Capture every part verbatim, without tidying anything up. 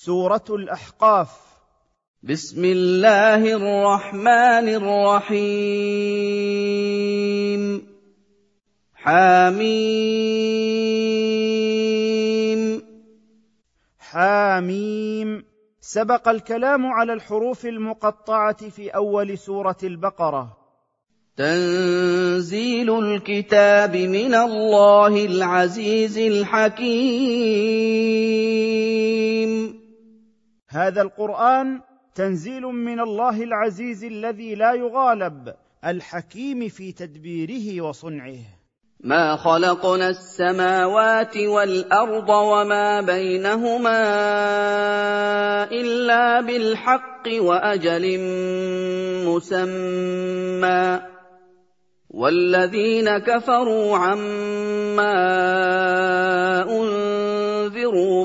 سورة الأحقاف. بسم الله الرحمن الرحيم. حاميم. حاميم. سبق الكلام على الحروف المقطعة في أول سورة البقرة. تنزيل الكتاب من الله العزيز الحكيم. هذا القرآن تنزيل من الله العزيز الذي لا يغالب، الحكيم في تدبيره وصنعه. ما خلقنا السماوات والأرض وما بينهما إلا بالحق وأجل مسمى، والذين كفروا عما أنذروا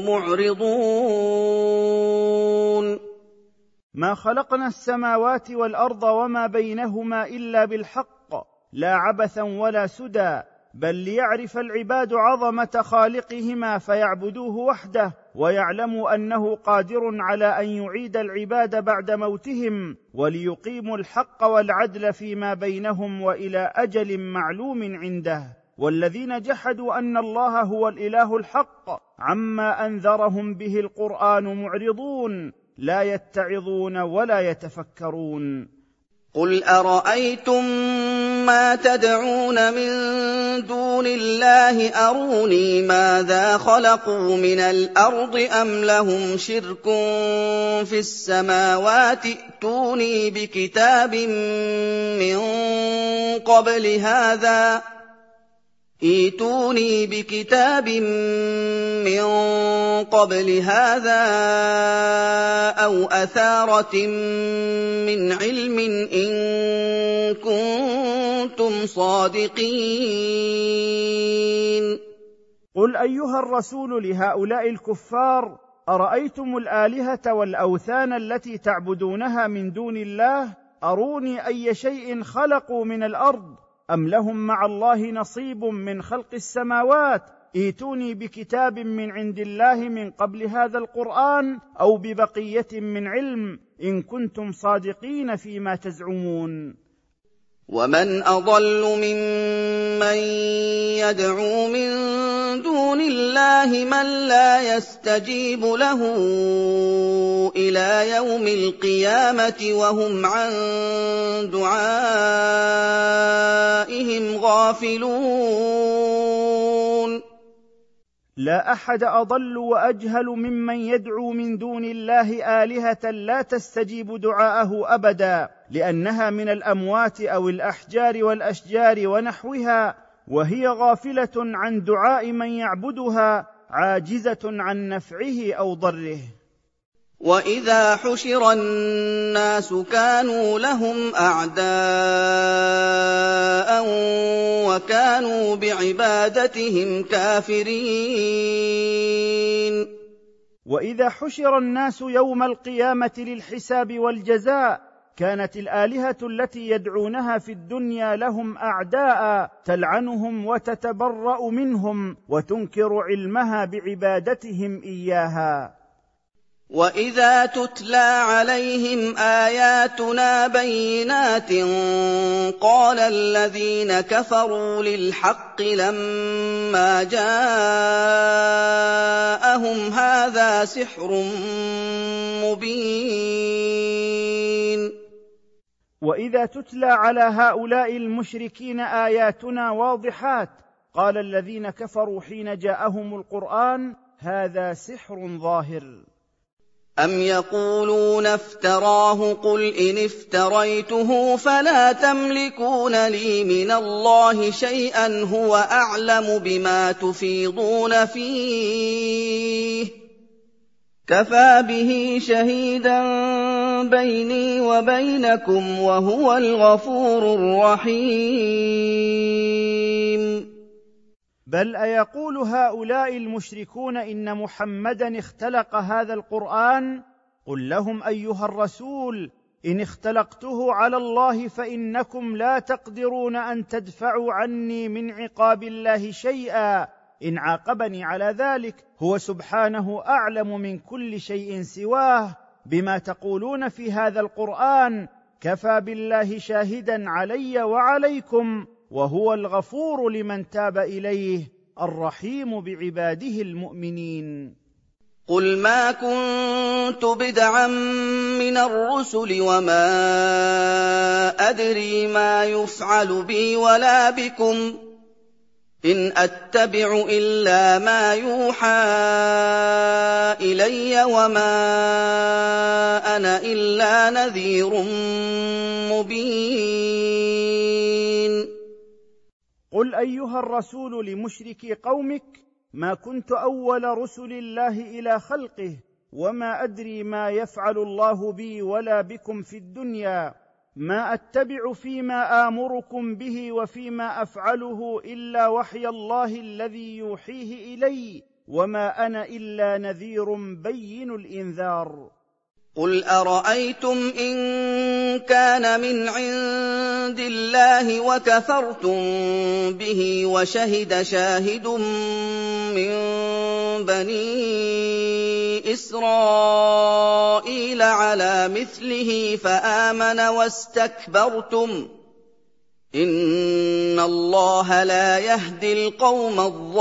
معرضون. ما خلقنا السماوات والأرض وما بينهما إلا بالحق، لا عبثا ولا سدى، بل ليعرف العباد عظمة خالقهما فيعبدوه وحده، ويعلموا أنه قادر على أن يعيد العباد بعد موتهم، وليقيموا الحق والعدل فيما بينهم وإلى أجل معلوم عنده. والذين جحدوا أن الله هو الإله الحق عما أنذرهم به القرآن معرضون، لا يتعظون ولا يتفكرون. قل أرأيتم ما تدعون من دون الله أروني ماذا خلقوا من الأرض أم لهم شرك في السماوات ائتوني بكتاب من قبل هذا ائتوني بكتاب من قبل هذا أو أثارة من علم إن كنتم صادقين. قل أيها الرسول لهؤلاء الكفار: أرأيتم الآلهة والأوثان التي تعبدونها من دون الله أروني أي شيء خلقوا من الأرض أم لهم مع الله نصيب من خلق السماوات ائتوني بكتاب من عند الله من قبل هذا القرآن أو ببقية من علم إن كنتم صادقين فيما تزعمون. ومن أضل ممن يدعو من دون الله من لا يستجيب له إلى يوم القيامة وهم عن دعائهم غافلون. لا أحد أضل وأجهل ممن يدعو من دون الله آلهة لا تستجيب دعاءه أبدا، لأنها من الأموات أو الأحجار والأشجار ونحوها، وهي غافلة عن دعاء من يعبدها، عاجزة عن نفعه أو ضره. وإذا حشر الناس كانوا لهم أعداء وكانوا بعبادتهم كافرين. وإذا حشر الناس يوم القيامة للحساب والجزاء كانت الآلهة التي يدعونها في الدنيا لهم أعداء تلعنهم وتتبرأ منهم وتنكر علمها بعبادتهم إياها. وإذا تتلى عليهم آياتنا بينات قال الذين كفروا للحق لما جاءهم هذا سحر مبين. وإذا تتلى على هؤلاء المشركين آياتنا واضحات قال الذين كفروا حين جاءهم القرآن هذا سحر ظاهر. أم يقولون افتراه قل إن افتريته فلا تملكون لي من الله شيئا هو أعلم بما تفيضون فيه كفى به شهيدا بيني وبينكم وهو الغفور الرحيم. بل أيقول هؤلاء المشركون إن محمدا اختلق هذا القرآن؟ قل لهم أيها الرسول: إن اختلقته على الله فإنكم لا تقدرون أن تدفعوا عني من عقاب الله شيئا، إن عاقبني على ذلك هو سبحانه أعلم من كل شيء سواه بما تقولون في هذا القرآن، كفى بالله شاهدا علي وعليكم، وهو الغفور لمن تاب إليه الرحيم بعباده المؤمنين. قل ما كنت بدعا من الرسل وما أدري ما يفعل بي ولا بكم، إن أتبع إلا ما يوحى إلي وما أنا إلا نذير مبين. قل أيها الرسول لمشركي قومك: ما كنت أول رسل الله إلى خلقه، وما أدري ما يفعل الله بي ولا بكم في الدنيا، ما أتبع فيما آمركم به وفيما أفعله إلا وحي الله الذي يوحيه إلي، وما أنا إلا نذير بين الإنذار. قل أرأيتم إن كان من عند الله وكفرتم به وشهد شاهد من بني إسرائيل على مثله فآمن واستكبرتم، إن الله لا يهدي القوم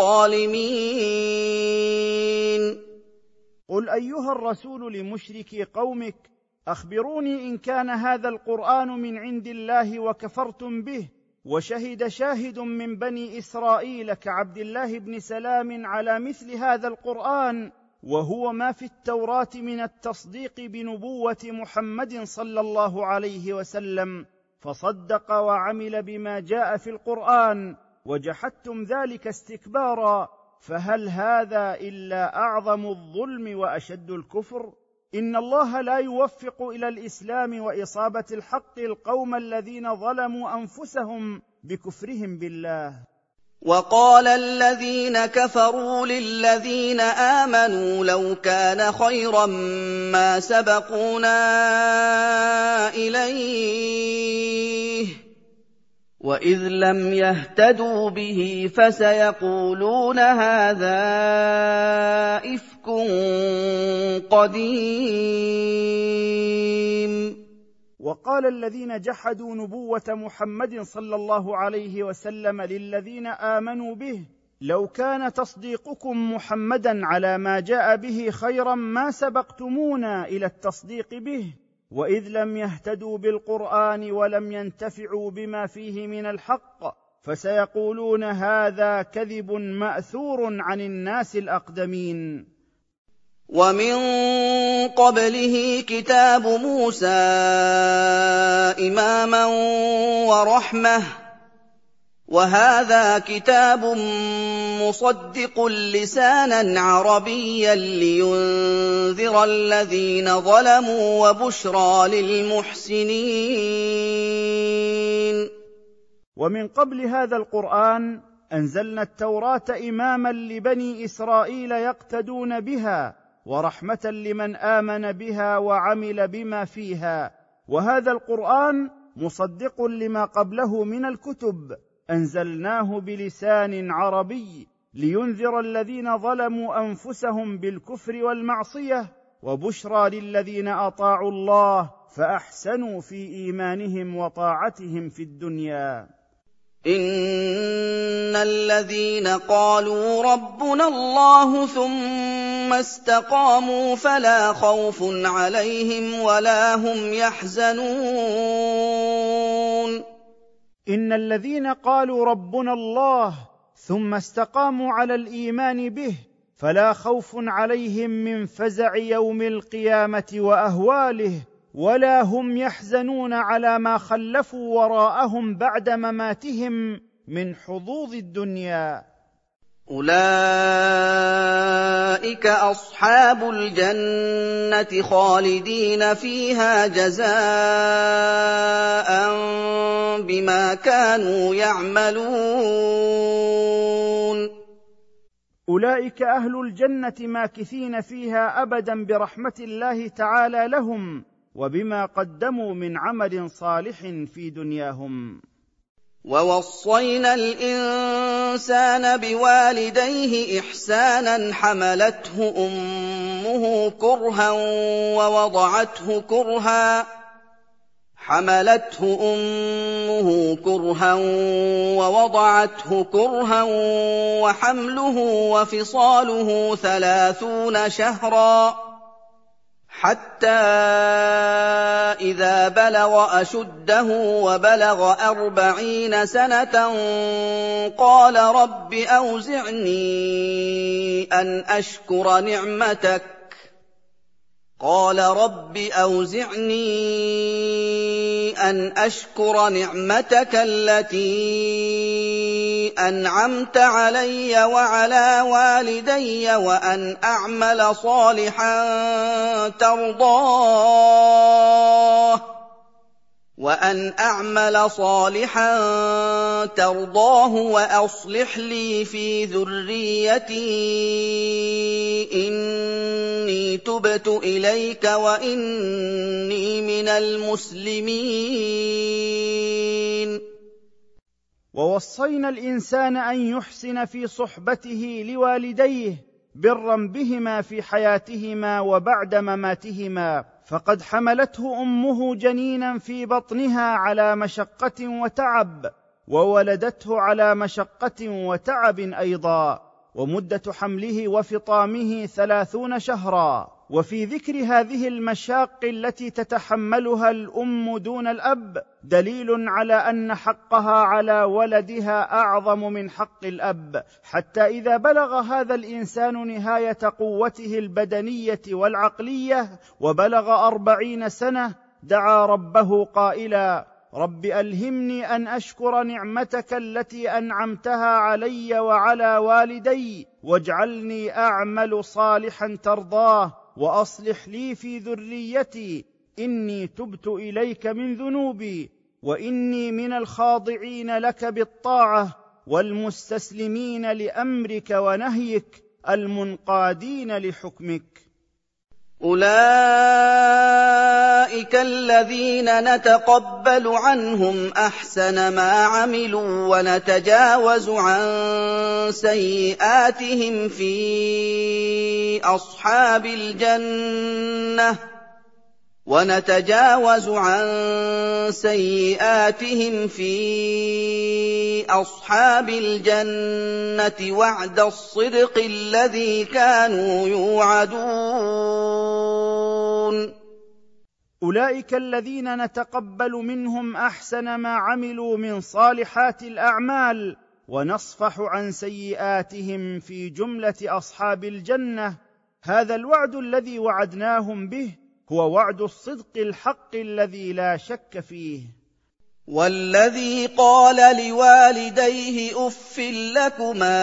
الظالمين. قل أيها الرسول لمشركي قومك: أخبروني إن كان هذا القرآن من عند الله وكفرتم به، وشهد شاهد من بني إسرائيل كعبد الله بن سلام على مثل هذا القرآن، وهو ما في التوراة من التصديق بنبوة محمد صلى الله عليه وسلم، فصدق وعمل بما جاء في القرآن، وجحدتم ذلك استكبارا، فهل هذا إلا أعظم الظلم وأشد الكفر؟ إن الله لا يوفق إلى الإسلام وإصابة الحق القوم الذين ظلموا أنفسهم بكفرهم بالله. وقال الذين كفروا للذين آمنوا لو كان خيرا ما سبقونا إليه، وإذ لم يهتدوا به فسيقولون هذا إفك قديم. وقال الذين جحدوا نبوة محمد صلى الله عليه وسلم للذين آمنوا به: لو كان تصديقكم محمدا على ما جاء به خيرا ما سبقتمونا إلى التصديق به، وإذ لم يهتدوا بالقرآن ولم ينتفعوا بما فيه من الحق فسيقولون هذا كذب مأثور عن الناس الأقدمين. ومن قبله كتاب موسى إماما ورحمة، وهذا كتاب مصدق لسانا عربيا لينذر الذين ظلموا وبشرى للمحسنين. ومن قبل هذا القرآن أنزلنا التوراة إماما لبني إسرائيل يقتدون بها، ورحمة لمن آمن بها وعمل بما فيها، وهذا القرآن مصدق لما قبله من الكتب، أنزلناه بلسان عربي لينذر الذين ظلموا أنفسهم بالكفر والمعصية، وبشرى للذين أطاعوا الله فأحسنوا في إيمانهم وطاعتهم في الدنيا. إن الذين قالوا ربنا الله ثم استقاموا فلا خوف عليهم ولا هم يحزنون. إن الذين قالوا ربنا الله ثم استقاموا على الإيمان به فلا خوف عليهم من فزع يوم القيامة وأهواله، ولا هم يحزنون على ما خلفوا وراءهم بعد مماتهم من حظوظ الدنيا. أولئك أصحاب الجنة خالدين فيها جزاء بما كانوا يعملون. أولئك أهل الجنة ماكثين فيها أبدا برحمة الله تعالى لهم، وبما قدموا من عمل صالح في دنياهم. وَوَصَّيْنَا الْإِنسَانَ بِوَالِدَيْهِ إِحْسَانًا حَمَلَتْهُ أُمُّهُ كُرْهًا وَوَضَعَتْهُ كُرْهًا حملته أمه كرها ووضعته كرها وحمله وفصاله ثلاثون شهرا حتى إذا بلغ أشده وبلغ أربعين سنة قال رب أوزعني أن أشكر نعمتك قال رب أوزعني أن أشكر نعمتك التي أنعمت علي وعلى والدي وأن أعمل صالحا ترضاه وأن أعمل صالحا ترضاه وأصلح لي في ذريتي إني تبت إليك وإني من المسلمين. ووصينا الإنسان أن يحسن في صحبته لوالديه برا بهما في حياتهما وبعد مماتهما، فقد حملته أمه جنينا في بطنها على مشقة وتعب، وولدته على مشقة وتعب أيضا، ومدة حمله وفطامه ثلاثون شهرا. وفي ذكر هذه المشاق التي تتحملها الأم دون الأب دليل على أن حقها على ولدها أعظم من حق الأب، حتى إذا بلغ هذا الإنسان نهاية قوته البدنية والعقلية وبلغ أربعين سنة دعا ربه قائلا: رب ألهمني أن أشكر نعمتك التي أنعمتها علي وعلى والدي واجعلني أعمل صالحا ترضاه وأصلح لي في ذريتي إني تبت إليك من ذنوبي وإني من الخاضعين لك بالطاعة والمستسلمين لأمرك ونهيك المنقادين لحكمك. أولئك الذين نتقبل عنهم أحسن ما عملوا ونتجاوز عن سيئاتهم في أصحاب الجنة ونتجاوز عن سيئاتهم في أصحاب الجنة وعد الصدق الذي كانوا يوعدون. أولئك الذين نتقبل منهم أحسن ما عملوا من صالحات الأعمال ونصفح عن سيئاتهم في جملة أصحاب الجنة. هذا الوعد الذي وعدناهم به هو وعد الصدق الحق الذي لا شك فيه. والذي قال لوالديه أف لكما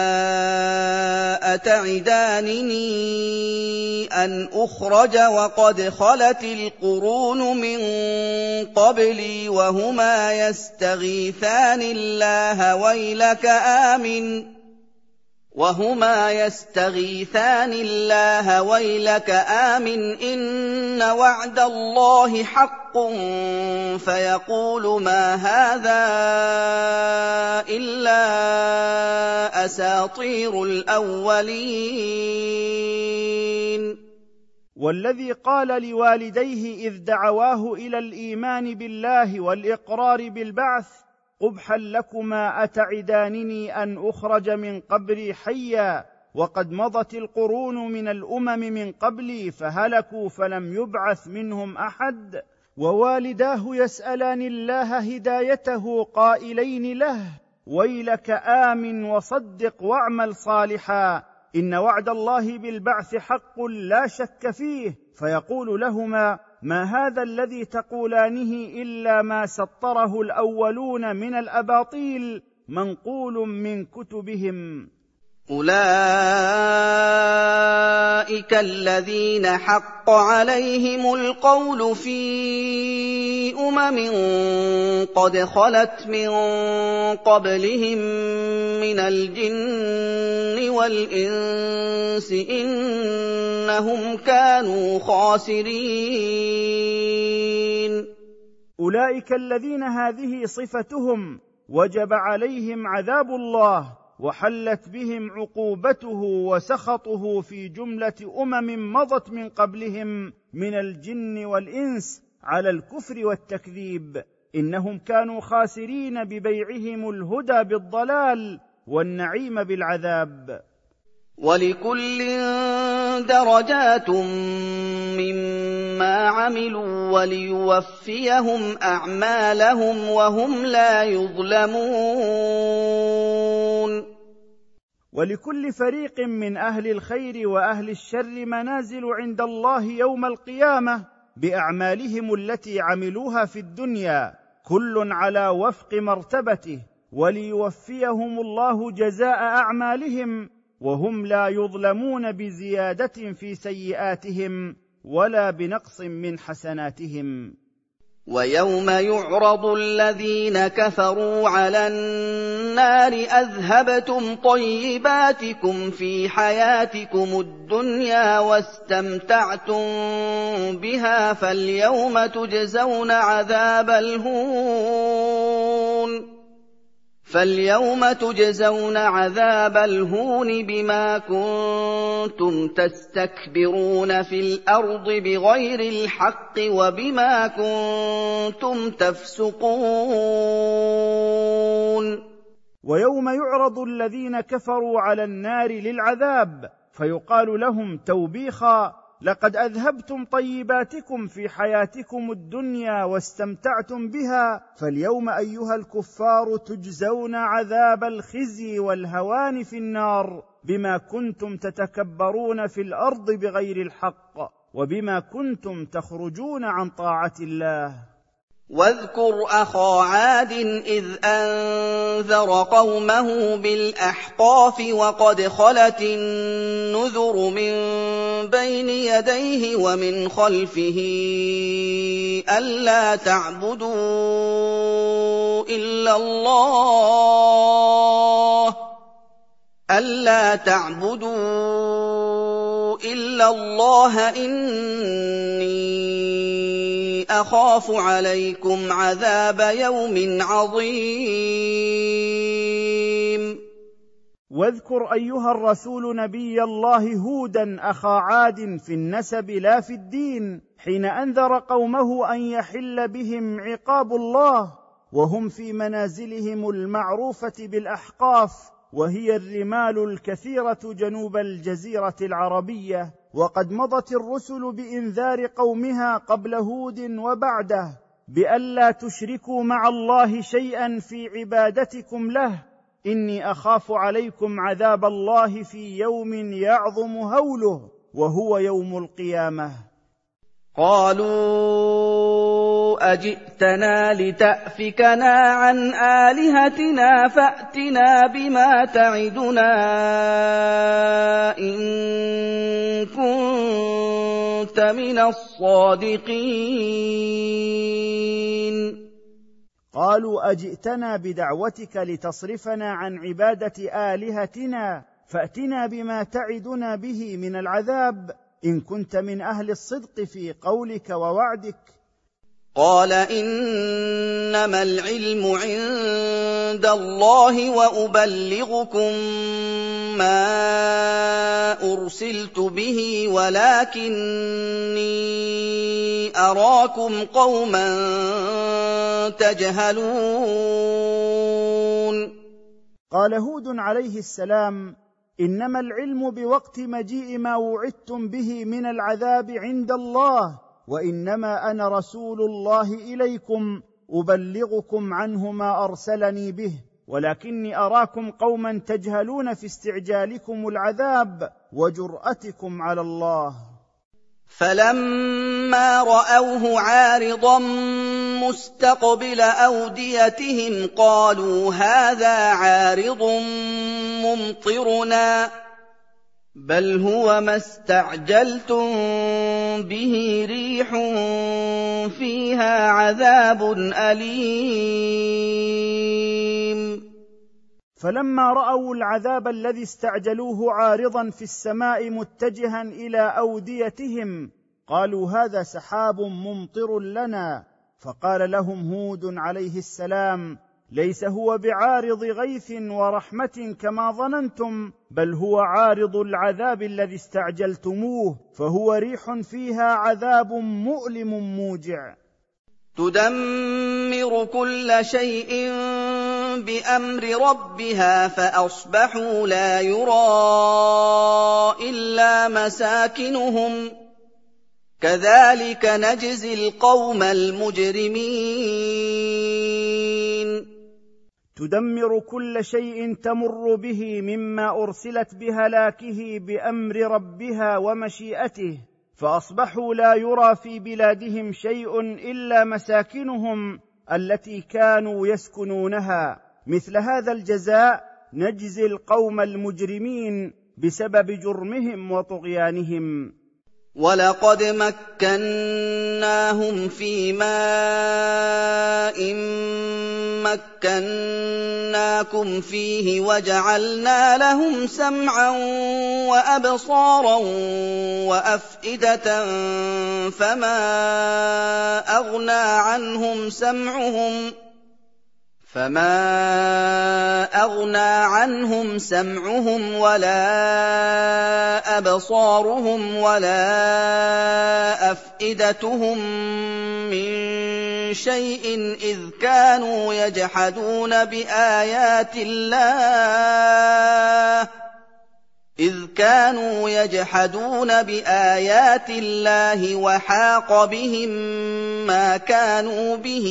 أتعدانني أن أخرج وقد خلت القرون من قبلي وهما يستغيثان الله ويلك آمن وهما يستغيثان الله ويلك آمن إن وعد الله حق فيقول ما هذا إلا أساطير الأولين. والذي قال لوالديه إذ دعواه إلى الإيمان بالله والإقرار بالبعث: قبحا لكما أتعدانني أن أخرج من قبري حيا وقد مضت القرون من الأمم من قبلي فهلكوا فلم يبعث منهم أحد. ووالداه يسألان الله هدايته قائلين له: ويلك آمن وصدق واعمل صالحا إن وعد الله بالبعث حق لا شك فيه. فيقول لهما: ما هذا الذي تقولانه إلا ما سطره الأولون من الأباطيل منقول من كتبهم. أولئك الذين حق عليهم القول في أمم قد خلت من قبلهم من الجن والإنس إنهم كانوا خاسرين. أولئك الذين هذه صفتهم وجب عليهم عذاب الله، وحلت بهم عقوبته وسخطه في جمله امم مضت من قبلهم من الجن والانس على الكفر والتكذيب. انهم كانوا خاسرين ببيعهم الهدى بالضلال والنعيم بالعذاب. ولكل درجات مما عملوا وليوفيهم أعمالهم وهم لا يظلمون. ولكل فريق من أهل الخير وأهل الشر منازل عند الله يوم القيامة بأعمالهم التي عملوها في الدنيا، كل على وفق مرتبته، وليوفيهم الله جزاء أعمالهم وهم لا يظلمون بزيادة في سيئاتهم ولا بنقص من حسناتهم. ويوم يعرض الذين كفروا على النار أذهبتم طيباتكم في حياتكم الدنيا واستمتعتم بها فاليوم تجزون عذاب الهون فاليوم تجزون عذاب الهون بما كنتم تستكبرون في الأرض بغير الحق وبما كنتم تفسقون. ويوم يعرض الذين كفروا على النار للعذاب فيقال لهم توبيخا: لقد أذهبتم طيباتكم في حياتكم الدنيا واستمتعتم بها، فاليوم أيها الكفار تجزون عذاب الخزي والهوان في النار بما كنتم تتكبرون في الأرض بغير الحق وبما كنتم تخرجون عن طاعة الله. واذكر أخا عاد إذ أنذر قومه بالأحقاف وقد خلت النذر من بين يديه ومن خلفه ألا تعبدوا إلا الله ألا تعبدوا إلا الله إني أخاف عليكم عذاب يوم عظيم. واذكر أيها الرسول نبي الله هودا أخا عاد في النسب لا في الدين، حين أنذر قومه أن يحل بهم عقاب الله وهم في منازلهم المعروفة بالأحقاف، وهي الرمال الكثيرة جنوب الجزيرة العربية، وقد مضت الرسل بإنذار قومها قبل هود وبعده بألا تشركوا مع الله شيئا في عبادتكم له، إني أخاف عليكم عذاب الله في يوم يعظم هوله وهو يوم القيامة. قالوا أجئتنا لتأفكنا عن آلهتنا فأتنا بما تعدنا إن كنت من الصادقين. قالوا أجئتنا بدعوتك لتصرفنا عن عبادة آلهتنا فأتنا بما تعدنا به من العذاب إن كنت من أهل الصدق في قولك ووعدك. قال إنما العلم عند الله وأبلغكم ما أرسلت به ولكني أراكم قوما تجهلون. قال هود عليه السلام: إنما العلم بوقت مجيء ما وعدتم به من العذاب عند الله، وإنما أنا رسول الله إليكم أبلغكم عنه ما أرسلني به، ولكني أراكم قوما تجهلون في استعجالكم العذاب وجرأتكم على الله. فلما رأوه عارضا مستقبل أوديتهم قالوا هذا عارض ممطرنا بل هو ما استعجلتم به ريح فيها عذاب أليم. فلما رأوا العذاب الذي استعجلوه عارضا في السماء متجها إلى أوديتهم قالوا هذا سحاب ممطر لنا. فقال لهم هود عليه السلام: ليس هو بعارض غيث ورحمة كما ظننتم، بل هو عارض العذاب الذي استعجلتموه، فهو ريح فيها عذاب مؤلم موجع. تدمر كل شيء بأمر ربها فأصبحوا لا يرى إلا مساكنهم كذلك نجزي القوم المجرمين. تدمر كل شيء تمر به مما أرسلت بهلاكه بأمر ربها ومشيئته، فأصبحوا لا يرى في بلادهم شيء إلا مساكنهم التي كانوا يسكنونها. مثل هذا الجزاء نجزي القوم المجرمين بسبب جرمهم وطغيانهم. ولقد مكناهم في ماء مكناكم فيه وجعلنا لهم سمعا وأبصارا وأفئدة فما أغنى عنهم سمعهم فما أغنى عنهم سمعهم ولا أبصارهم ولا أفئدتهم من شيء إذ كانوا يجحدون بآيات الله إذ كانوا يجحدون بآيات الله وحاق بهم ما كانوا به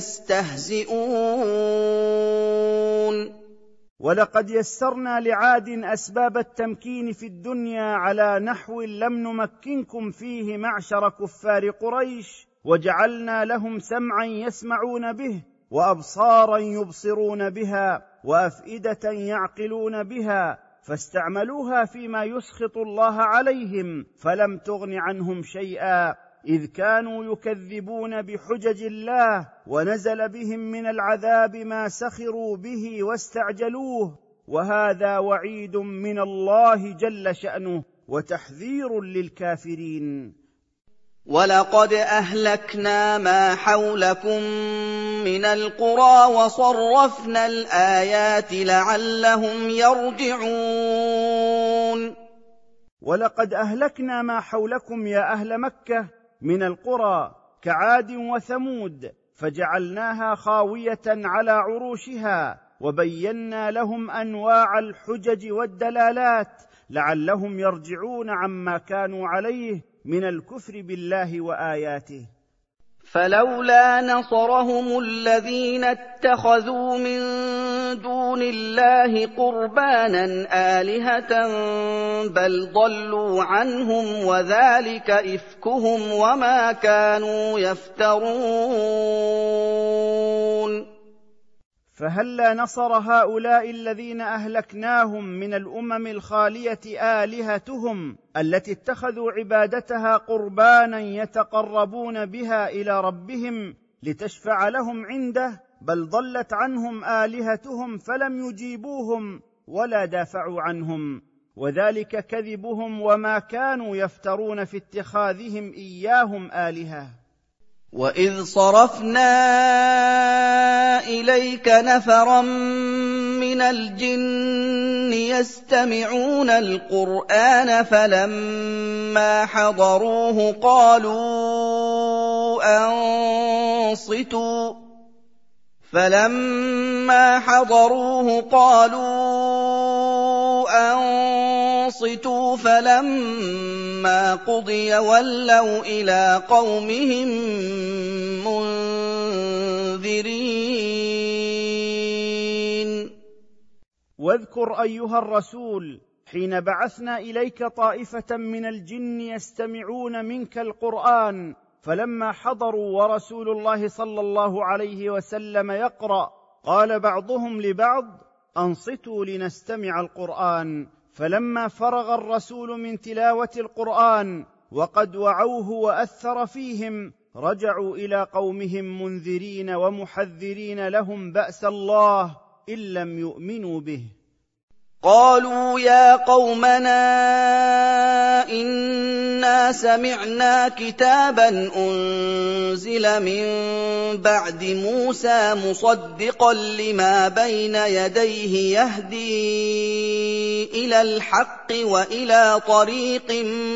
يستهزئون. ولقد يسرنا لعاد أسباب التمكين في الدنيا على نحو لم نمكنكم فيه معشر كفار قريش، وجعلنا لهم سمعا يسمعون به وأبصارا يبصرون بها وأفئدة يعقلون بها، فاستعملوها فيما يسخط الله عليهم فلم تغن عنهم شيئا، إذ كانوا يكذبون بحجج الله، ونزل بهم من العذاب ما سخروا به واستعجلوه، وهذا وعيد من الله جل شأنه وتحذير للكافرين. ولقد أهلكنا ما حولكم من القرى وصرفنا الآيات لعلهم يرجعون. ولقد أهلكنا ما حولكم يا أهل مكة من القرى كعاد وثمود، فجعلناها خاوية على عروشها، وبينا لهم أنواع الحجج والدلالات لعلهم يرجعون عما كانوا عليه من الكفر بالله وآياته. فلولا نصرهم الذين اتخذوا من دون الله قربانا آلهة بل ضلوا عنهم وذلك إفكهم وما كانوا يفترون. فهلا نصر هؤلاء الذين أهلكناهم من الأمم الخالية آلهتهم التي اتخذوا عبادتها قربانا يتقربون بها إلى ربهم لتشفع لهم عنده، بل ضلت عنهم آلهتهم فلم يجيبوهم ولا دافعوا عنهم، وذلك كذبهم وما كانوا يفترون في اتخاذهم إياهم آلهة. وَإِذْ صَرَفْنَا إِلَيْكَ نَفَرًا مِّنَ الْجِنِّ يَسْتَمِعُونَ الْقُرْآنَ فَلَمَّا حَضَرُوهُ قَالُوا أَنصِتُوا فَلَمَّا حَضَرُوهُ قَالُوا أَنصِتُوا فَلَمَّا قُضِيَ وَلَّوْا إِلَىٰ قَوْمِهِم مُّنذِرِينَ. واذكر أيها الرسول حين بعثنا إليك طائفة من الجن يستمعون منك القرآن، فلما حضروا ورسول الله صلى الله عليه وسلم يقرأ قال بعضهم لبعض أنصتوا لنستمع القرآن، فلما فرغ الرسول من تلاوة القرآن وقد وعوه وأثر فيهم رجعوا إلى قومهم منذرين ومحذرين لهم بأس الله إن لم يؤمنوا به. قالوا يا قومنا إنا سمعنا كتابا أنزل من بعد موسى مصدقا لما بين يديه يهدي إلى الحق وإلى طريق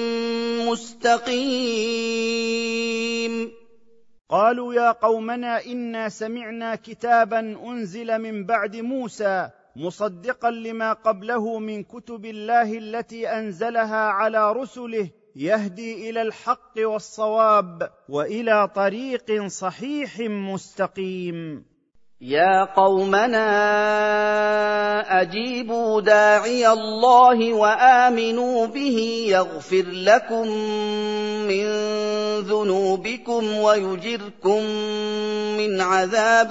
مستقيم. قالوا يا قومنا إنا سمعنا كتابا أنزل من بعد موسى مصدقا لما قبله من كتب الله التي أنزلها على رسله يهدي إلى الحق والصواب وإلى طريق صحيح مستقيم. يا قومنا أجيبوا داعي الله وآمنوا به يغفر لكم من ذنوبكم ويجركم من عذاب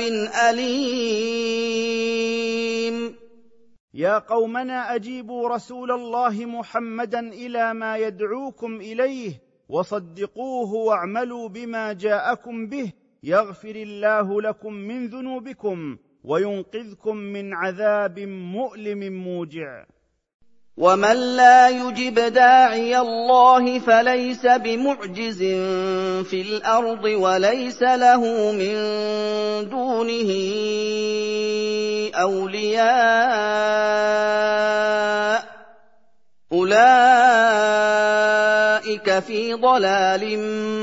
أليم. يا قومنا أجيبوا رسول الله محمدا إلى ما يدعوكم إليه وصدقوه واعملوا بما جاءكم به يغفر الله لكم من ذنوبكم وينقذكم من عذاب مؤلم موجع. ومن لا يجب داعي الله فليس بمعجز في الأرض وليس له من دونه أولياء أولئك في ضلال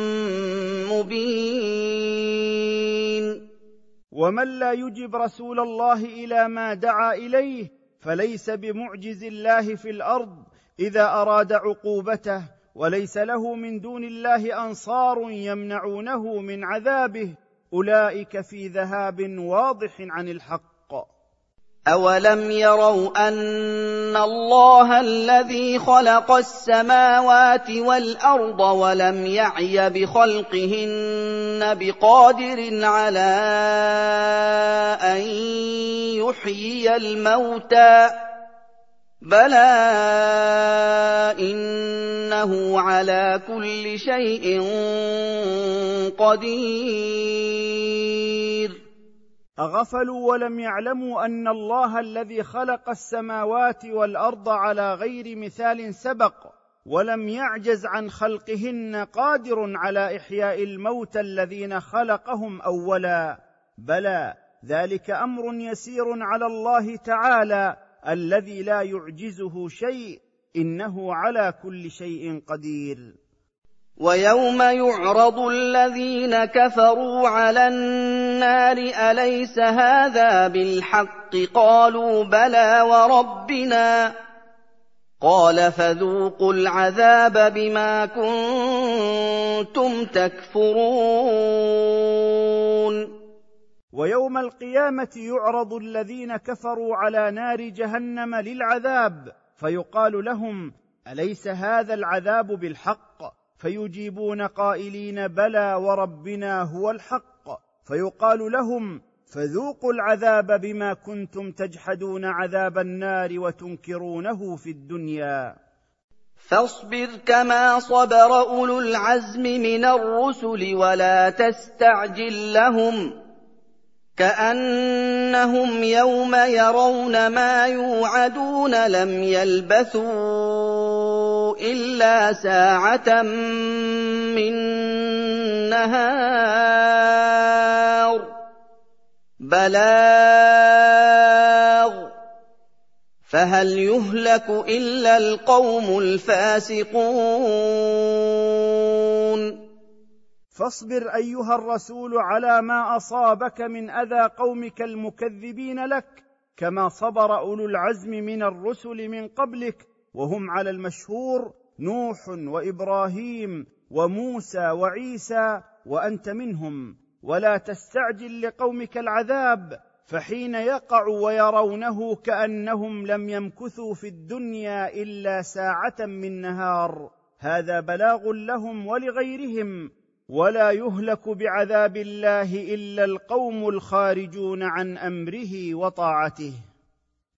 مبين. ومن لا يجب رسول الله إلى ما دعا إليه فليس بمعجز الله في الأرض إذا أراد عقوبته وليس له من دون الله أنصار يمنعونه من عذابه، أولئك في ذهاب واضح عن الحق. أولم يروا أن الله الذي خلق السماوات والأرض ولم يعي بخلقهن بقادر على أن يحيي الموتى بلى إنه على كل شيء قدير. أغفلوا ولم يعلموا أن الله الذي خلق السماوات والأرض على غير مثال سبق ولم يعجز عن خلقهن قادر على إحياء الموتى الذين خلقهم أولا؟ بلى، ذلك أمر يسير على الله تعالى الذي لا يعجزه شيء، إنه على كل شيء قدير. ويوم يعرض الذين كفروا على النار أليس هذا بالحق قالوا بلى وربنا قال فذوقوا العذاب بما كنتم تكفرون. ويوم القيامة يعرض الذين كفروا على نار جهنم للعذاب فيقال لهم أليس هذا العذاب بالحق؟ فيجيبون قائلين بلى وربنا هو الحق. فيقال لهم فذوقوا العذاب بما كنتم تجحدون عذاب النار وتنكرونه في الدنيا. فاصبر كما صبر أولو العزم من الرسل ولا تستعجل لهم كأنهم يوم يرون ما يوعدون لم يلبثوا إلا ساعة من نهار بلاغ فهل يهلك إلا القوم الفاسقون. فاصبر أيها الرسول على ما أصابك من أذى قومك المكذبين لك كما صبر أولو العزم من الرسل من قبلك، وهم على المشهور نوح وإبراهيم وموسى وعيسى وأنت منهم. ولا تستعجل لقومك العذاب، فحين يقع ويرونه كأنهم لم يمكثوا في الدنيا إلا ساعة من نهار، هذا بلاغ لهم ولغيرهم. ولا يهلك بعذاب الله إلا القوم الخارجون عن أمره وطاعته.